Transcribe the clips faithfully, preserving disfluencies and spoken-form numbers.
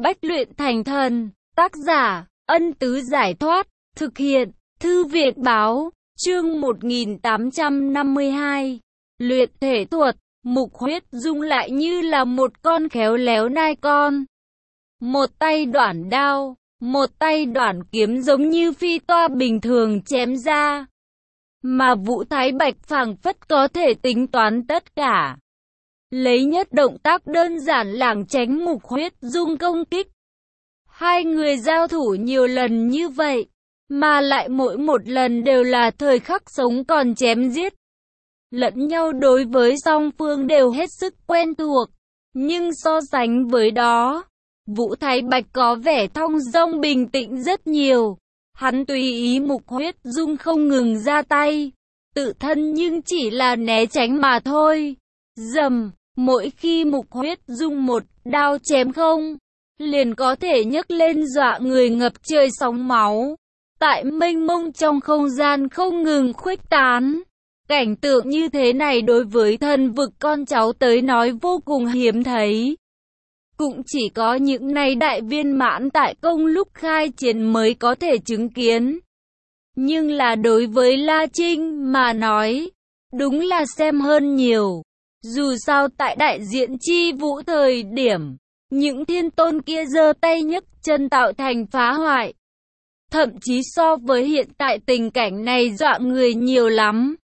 Bách luyện thành thần, tác giả, Ân Tứ Giải Thoát, thực hiện, Thư viện Báo, chương một nghìn tám trăm năm mươi hai. Luyện thể thuật, Mục Huyết Dung lại như là một con khéo léo nai con. Một tay đoản đao, một tay đoản kiếm giống như phi toa bình thường chém ra. Mà Vũ Thái Bạch phảng phất có thể tính toán tất cả. Lấy nhất động tác đơn giản lảng tránh Mục Huyết Dung công kích. Hai người giao thủ nhiều lần như vậy, mà lại mỗi một lần đều là thời khắc sống còn chém giết. Lẫn nhau đối với song phương đều hết sức quen thuộc, nhưng so sánh với đó, Vũ Thái Bạch có vẻ thong dong bình tĩnh rất nhiều. Hắn tùy ý Mục Huyết Dung không ngừng ra tay, tự thân nhưng chỉ là né tránh mà thôi. Dầm, mỗi khi Mục Huyết Dung một đao chém không, liền có thể nhấc lên dọa người ngập trời sóng máu. Tại mênh mông trong không gian không ngừng khuếch tán. Cảnh tượng như thế này đối với thần vực con cháu tới nói vô cùng hiếm thấy. Cũng chỉ có những này đại viên mãn tại công lúc khai chiến mới có thể chứng kiến. Nhưng là đối với La Trinh mà nói, đúng là xem hơn nhiều. Dù sao tại đại diện chi vũ thời điểm, những thiên tôn kia giơ tay nhấc chân tạo thành phá hoại. Thậm chí so với hiện tại tình cảnh này dọa người nhiều lắm.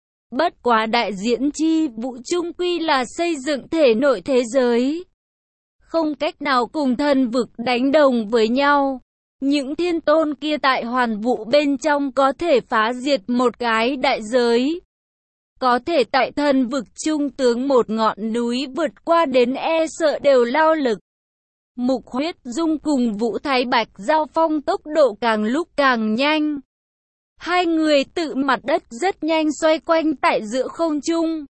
Bất quá đại diễn chi vũ chung quy là xây dựng thể nội thế giới, không cách nào cùng thần vực đánh đồng với nhau. Những thiên tôn kia tại hoàn vũ bên trong có thể phá diệt một cái đại giới, có thể tại thần vực trung tướng một ngọn núi vượt qua đến e sợ đều lao lực. Mục Huyết Dung cùng Vũ Thái Bạch giao phong tốc độ càng lúc càng nhanh. Hai người tự mặt đất rất nhanh xoay quanh tại giữa không trung.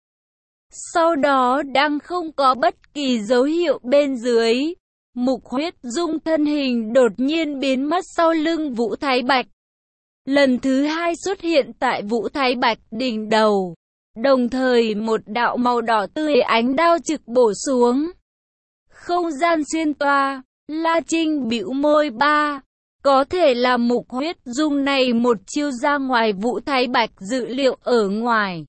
Sau đó đang không có bất kỳ dấu hiệu bên dưới, Mục Huyết Dung thân hình đột nhiên biến mất sau lưng Vũ Thái Bạch. Lần thứ hai xuất hiện tại Vũ Thái Bạch đỉnh đầu. Đồng thời một đạo màu đỏ tươi ánh đao trực bổ xuống. Không gian xuyên toa, La Trinh bĩu môi ba. Có thể là Mục Huyết Dung này một chiêu ra ngoài Vũ Thái Bạch dự liệu ở ngoài.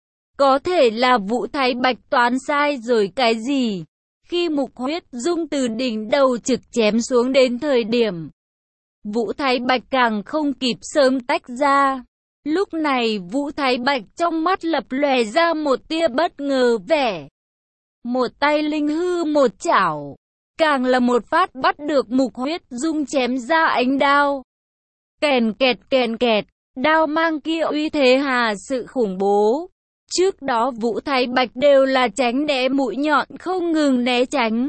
Có thể là Vũ Thái Bạch toán sai rồi cái gì. Khi Mục Huyết Dung từ đỉnh đầu trực chém xuống đến thời điểm, Vũ Thái Bạch càng không kịp sớm tách ra. Lúc này Vũ Thái Bạch trong mắt lập lòe ra một tia bất ngờ vẻ. Một tay linh hư một chảo, càng là một phát bắt được Mục Huyết Dung chém ra ánh đao. Kèn kẹt kèn kẹt, đao mang kia uy thế hà sự khủng bố. Trước đó Vũ Thái Bạch đều là tránh né mũi nhọn không ngừng né tránh.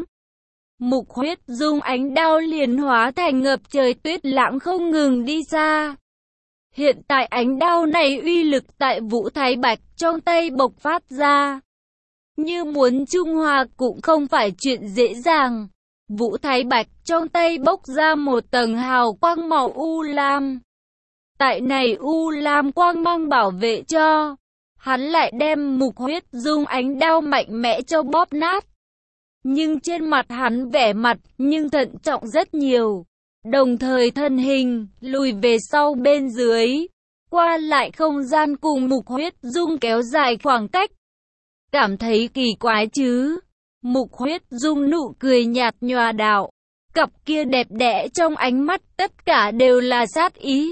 Mục Huyết Dung ánh đao liền hóa thành ngập trời tuyết lãng không ngừng đi xa. Hiện tại ánh đao này uy lực tại Vũ Thái Bạch trong tay bộc phát ra. Như muốn trung hòa cũng không phải chuyện dễ dàng. Vũ Thái Bạch trong tay bốc ra một tầng hào quang màu u lam. Tại này u lam quang mang bảo vệ cho, hắn lại đem Mục Huyết Dung ánh đao mạnh mẽ cho bóp nát. Nhưng trên mặt hắn vẻ mặt nhưng thận trọng rất nhiều. Đồng thời thân hình lùi về sau bên dưới, qua lại không gian cùng Mục Huyết Dung kéo dài khoảng cách. Cảm thấy kỳ quái chứ? Mục Huyết Dung nụ cười nhạt nhòa đạo, cặp kia đẹp đẽ trong ánh mắt tất cả đều là sát ý.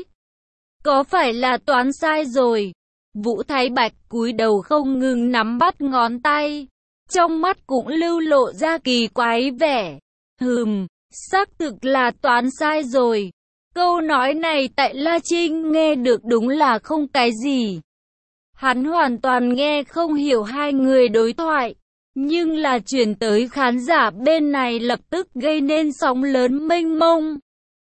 Có phải là toán sai rồi? Vũ Thái Bạch cúi đầu không ngừng nắm bắt ngón tay, trong mắt cũng lưu lộ ra kỳ quái vẻ. Hừm, xác thực là toán sai rồi. Câu nói này tại La Trinh nghe được đúng là không cái gì. Hắn hoàn toàn nghe không hiểu hai người đối thoại, nhưng là truyền tới khán giả bên này lập tức gây nên sóng lớn mênh mông.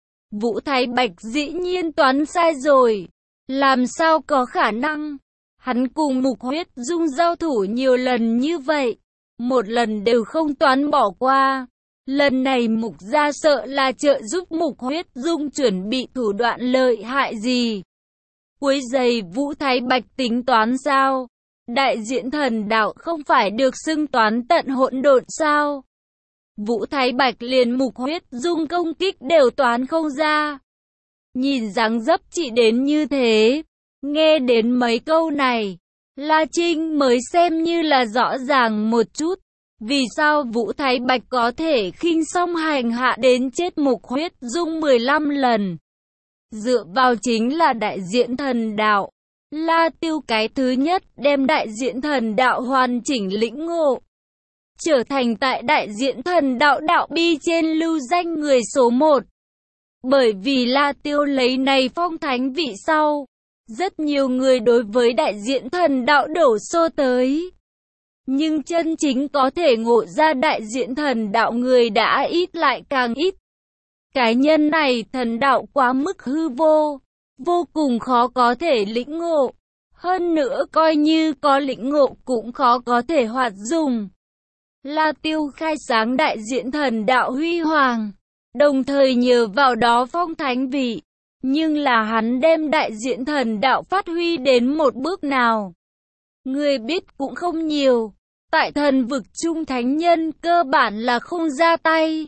Vũ Thái Bạch dĩ nhiên toán sai rồi. Làm sao có khả năng? Hắn cùng Mục Huyết Dung giao thủ nhiều lần như vậy, một lần đều không toán bỏ qua. Lần này Mục gia sợ là trợ giúp Mục Huyết Dung chuẩn bị thủ đoạn lợi hại gì. Quấy giày Vũ Thái Bạch tính toán sao? Đại diện thần đạo không phải được xưng toán tận hỗn độn sao? Vũ Thái Bạch liền Mục Huyết Dung công kích đều toán không ra. Nhìn dáng dấp chị đến như thế, nghe đến mấy câu này, La Trinh mới xem như là rõ ràng một chút. Vì sao Vũ Thái Bạch có thể khinh song hành hạ đến chết Mục Huyết Dung mười lăm lần? Dựa vào chính là đại diện thần đạo. La Tiêu cái thứ nhất đem đại diện thần đạo hoàn chỉnh lĩnh ngộ, trở thành tại đại diện thần đạo đạo bi trên lưu danh người số một. Bởi vì La Tiêu lấy này phong thánh vị sau, rất nhiều người đối với đại diện thần đạo đổ xô tới. Nhưng chân chính có thể ngộ ra đại diện thần đạo người đã ít lại càng ít. Cái nhân này thần đạo quá mức hư vô, vô cùng khó có thể lĩnh ngộ. Hơn nữa coi như có lĩnh ngộ cũng khó có thể hoạt dùng. La Tiêu khai sáng đại diện thần đạo huy hoàng, đồng thời nhờ vào đó phong thánh vị. Nhưng là hắn đem đại diện thần đạo phát huy đến một bước nào, người biết cũng không nhiều. Tại thần vực trung thánh nhân cơ bản là không ra tay.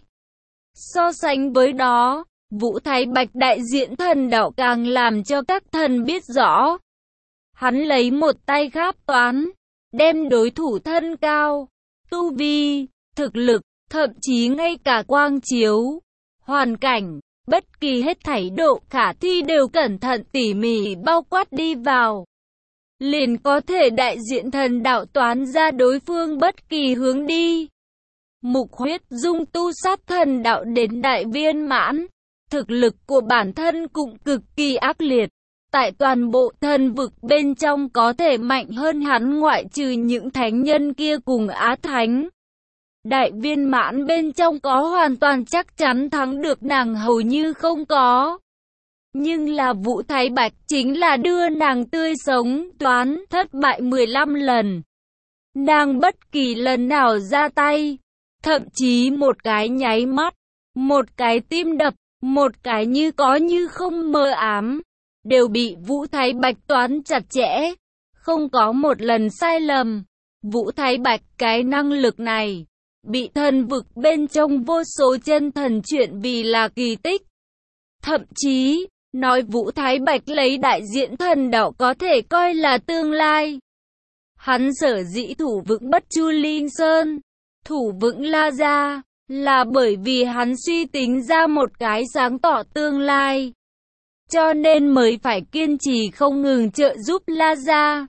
So sánh với đó, Vũ Thái Bạch đại diện thần đạo càng làm cho các thần biết rõ. Hắn lấy một tay kháp toán, đem đối thủ thân cao, tu vi, thực lực, thậm chí ngay cả quang chiếu, hoàn cảnh, bất kỳ hết thảy độ khả thi đều cẩn thận tỉ mỉ bao quát đi vào. Liền có thể đại diện thần đạo toán ra đối phương bất kỳ hướng đi. Mục Huyết Dung tu sát thần đạo đến đại viên mãn, thực lực của bản thân cũng cực kỳ ác liệt. Tại toàn bộ thần vực bên trong có thể mạnh hơn hắn ngoại trừ những thánh nhân kia cùng Á Thánh. Đại viên mãn bên trong có hoàn toàn chắc chắn thắng được nàng hầu như không có. Nhưng là Vũ Thái Bạch chính là đưa nàng tươi sống toán thất bại mười lăm lần. Nàng bất kỳ lần nào ra tay, thậm chí một cái nháy mắt, một cái tim đập, một cái như có như không mơ ám, đều bị Vũ Thái Bạch toán chặt chẽ, không có một lần sai lầm. Vũ Thái Bạch cái năng lực này, bị thần vực bên trong vô số chân thần chuyện vì là kỳ tích. Thậm chí, nói Vũ Thái Bạch lấy đại diện thần đạo có thể coi là tương lai. Hắn sở dĩ thủ vững Bất Chu Linh Sơn, thủ vững La Gia, là bởi vì hắn suy tính ra một cái sáng tỏ tương lai. Cho nên mới phải kiên trì không ngừng trợ giúp La Gia.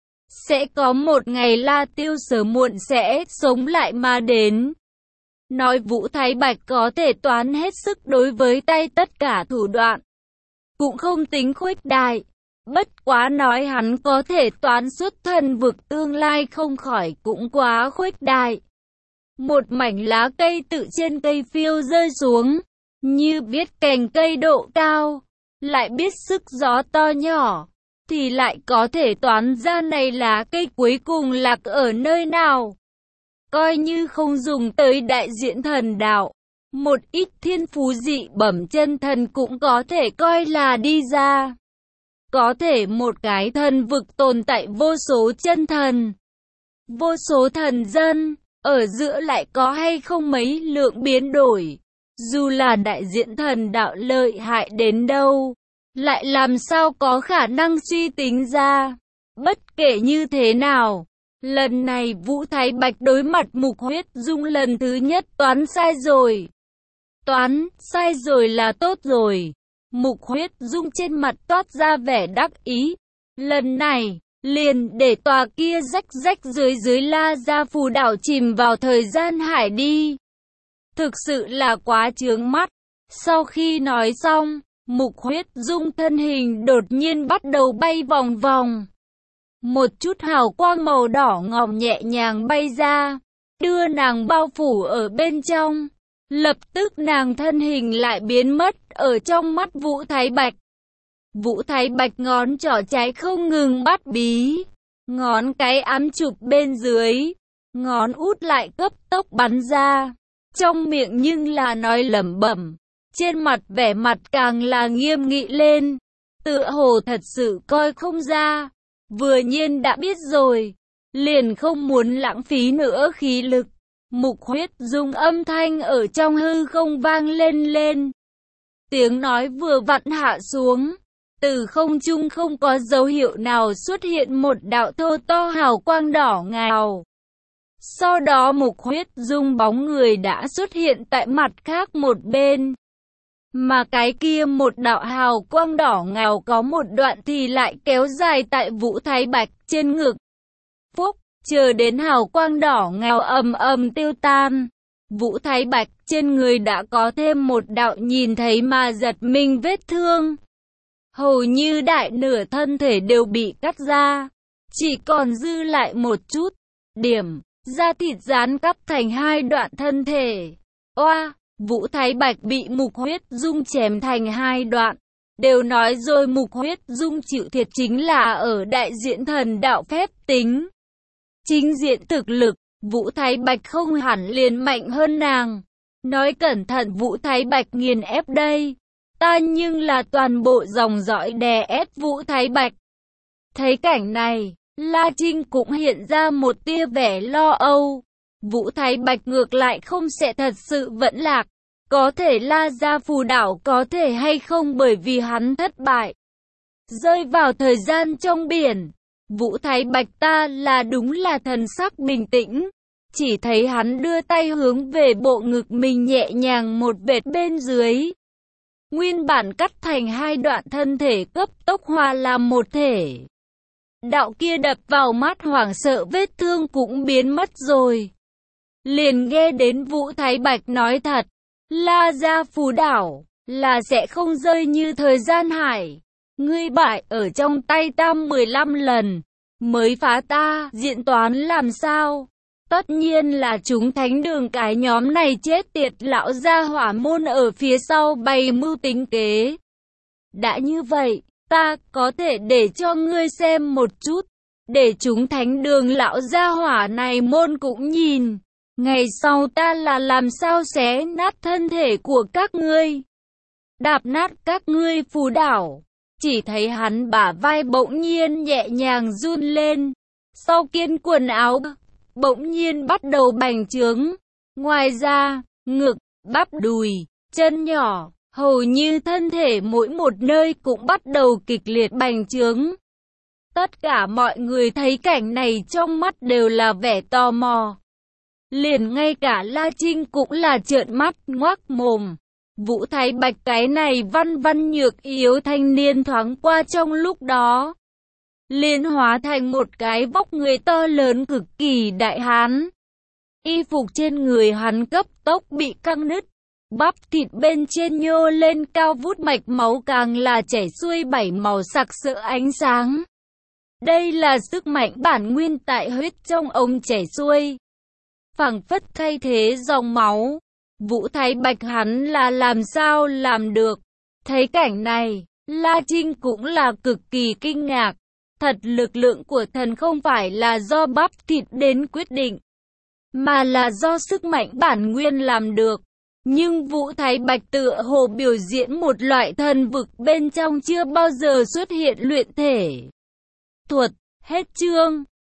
Sẽ có một ngày La Tiêu sớm muộn sẽ sống lại mà đến. Nói Vũ Thái Bạch có thể toán hết sức đối với tay tất cả thủ đoạn, cũng không tính khuếch đại. Bất quá nói hắn có thể toán xuất thần vực tương lai không khỏi cũng quá khuếch đại. Một mảnh lá cây tự trên cây phiêu rơi xuống, như biết cành cây độ cao, lại biết sức gió to nhỏ, thì lại có thể toán ra này lá cây cuối cùng lạc ở nơi nào. Coi như không dùng tới đại diện thần đạo, một ít thiên phú dị bẩm chân thần cũng có thể coi là đi ra. Có thể một cái thần vực tồn tại vô số chân thần, vô số thần dân, ở giữa lại có hay không mấy lượng biến đổi. Dù là đại diện thần đạo lợi hại đến đâu, lại làm sao có khả năng suy tính ra. Bất kể như thế nào, lần này Vũ Thái Bạch đối mặt Mục Huyết Dung lần thứ nhất toán sai rồi. Toán sai rồi là tốt rồi. Mục Huyết Dung trên mặt toát ra vẻ đắc ý. Lần này, liền để tòa kia rách rách dưới dưới La Gia phù đảo chìm vào thời gian hải đi. Thực sự là quá chướng mắt. Sau khi nói xong, Mục Huyết Dung thân hình đột nhiên bắt đầu bay vòng vòng. Một chút hào quang màu đỏ ngòm nhẹ nhàng bay ra, đưa nàng bao phủ ở bên trong. Lập tức nàng thân hình lại biến mất ở trong mắt Vũ Thái Bạch. Vũ Thái Bạch ngón trỏ trái không ngừng bắt bí, ngón cái ám chụp bên dưới, ngón út lại cấp tốc bắn ra. Trong miệng nhưng là nói lẩm bẩm, trên mặt vẻ mặt càng là nghiêm nghị lên, tựa hồ thật sự coi không ra, vừa nhiên đã biết rồi, liền không muốn lãng phí nữa khí lực. Mục Huyết Dung âm thanh ở trong hư không vang lên lên. Tiếng nói vừa vặn hạ xuống. Từ không trung không có dấu hiệu nào xuất hiện một đạo thô to hào quang đỏ ngào. Sau đó Mục Huyết Dung bóng người đã xuất hiện tại mặt khác một bên. Mà cái kia một đạo hào quang đỏ ngào có một đoạn thì lại kéo dài tại Vũ Thái Bạch trên ngực. Phúc, chờ đến hào quang đỏ ngào ầm ầm tiêu tan. Vũ Thái Bạch trên người đã có thêm một đạo nhìn thấy mà giật mình vết thương. Hầu như đại nửa thân thể đều bị cắt ra. Chỉ còn dư lại một chút. Điểm, da thịt rán cắt thành hai đoạn thân thể. Oa, Vũ Thái Bạch bị Mục Huyết Dung chém thành hai đoạn. Đều nói rồi Mục Huyết Dung chịu thiệt chính là ở đại diện thần đạo phép tính. Chính diện thực lực, Vũ Thái Bạch không hẳn liền mạnh hơn nàng. Nói cẩn thận Vũ Thái Bạch nghiền ép đây. Ta nhưng là toàn bộ dòng dõi đè ép Vũ Thái Bạch. Thấy cảnh này, La Trinh cũng hiện ra một tia vẻ lo âu. Vũ Thái Bạch ngược lại không sẽ thật sự vẫn lạc. Có thể La Gia Phù Đảo có thể hay không bởi vì hắn thất bại. Rơi vào thời gian trong biển. Vũ Thái Bạch ta là đúng là thần sắc bình tĩnh. Chỉ thấy hắn đưa tay hướng về bộ ngực mình nhẹ nhàng một vệt bên dưới. Nguyên bản cắt thành hai đoạn thân thể cấp tốc hòa làm một thể. Đạo kia đập vào mắt hoảng sợ vết thương cũng biến mất rồi. Liền nghe đến Vũ Thái Bạch nói thật. La Gia Phù Đảo là sẽ không rơi như thời gian hải. Ngươi bại ở trong tay ta mười lăm lần. Mới phá ta diện toán làm sao? Tất nhiên là chúng thánh đường cái nhóm này chết tiệt lão gia hỏa môn ở phía sau bày mưu tính kế. Đã như vậy, ta có thể để cho ngươi xem một chút. Để chúng thánh đường lão gia hỏa này môn cũng nhìn. Ngày sau ta là làm sao xé nát thân thể của các ngươi. Đạp nát các ngươi phù đảo. Chỉ thấy hắn bả vai bỗng nhiên nhẹ nhàng run lên. Sau kiên quần áo, bỗng nhiên bắt đầu bành trướng. Ngoài ra, ngực, bắp đùi, chân nhỏ, hầu như thân thể mỗi một nơi cũng bắt đầu kịch liệt bành trướng. Tất cả mọi người thấy cảnh này trong mắt đều là vẻ tò mò. Liền ngay cả La Trinh cũng là trợn mắt ngoác mồm. Vũ Thái Bạch cái này văn văn nhược yếu thanh niên thoáng qua trong lúc đó. Liền hóa thành một cái vóc người to lớn cực kỳ đại hán. Y phục trên người hắn cấp tốc bị căng nứt. Bắp thịt bên trên nhô lên cao vút mạch máu càng là chảy xuôi bảy màu sặc sỡ ánh sáng. Đây là sức mạnh bản nguyên tại huyết trong ông chảy xuôi. Phảng phất thay thế dòng máu. Vũ Thái Bạch hắn là làm sao làm được. Thấy cảnh này, La Trinh cũng là cực kỳ kinh ngạc. Thật lực lượng của thần không phải là do bắp thịt đến quyết định, mà là do sức mạnh bản nguyên làm được. Nhưng Vũ Thái Bạch tựa hồ biểu diễn một loại thần vực bên trong chưa bao giờ xuất hiện luyện thể thuật. Hết chương.